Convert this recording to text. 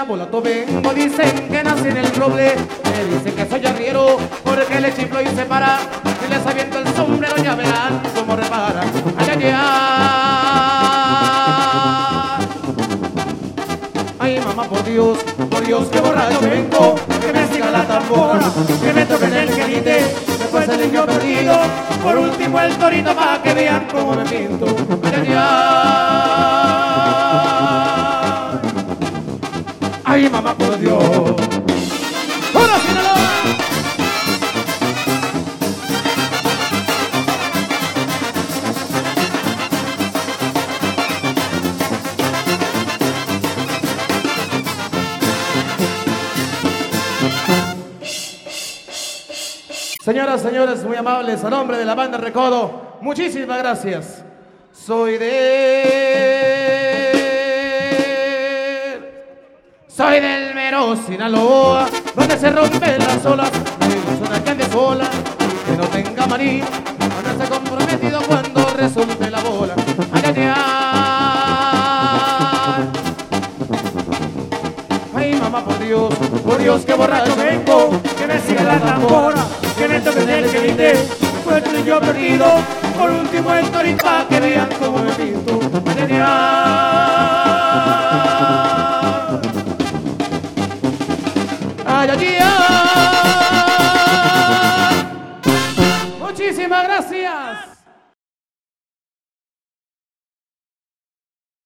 Nabolato vengo, dicen que nací en el roble. Me dicen que soy arriero porque le chiflo y se para. Y les aviento el sombrero, ya verán cómo repara. Ay, ay, ay. Ay, mamá, por Dios, que borracho vengo. Que me siga la tambora, que me toquen el querite. Después el niño perdido, por último el torito, para que vean cómo me pinto. Ay, ay, ay. Ay, mamá, por Dios. ¡Hola, Sinaloa! Señoras, señores, muy amables, a nombre de la banda Recodo, muchísimas gracias. Soy del mero Sinaloa, donde se rompen las olas, es una calle sola, que no tenga maní, no esté comprometido cuando resulte la bola. Ay, ay, ay. Ay, mamá, por Dios, que borracho vengo, que me siga la tambora, que me toquen el querite, después el yo perdido, por último el torito, para que vean cómo me pinto. Ay, ay, ay.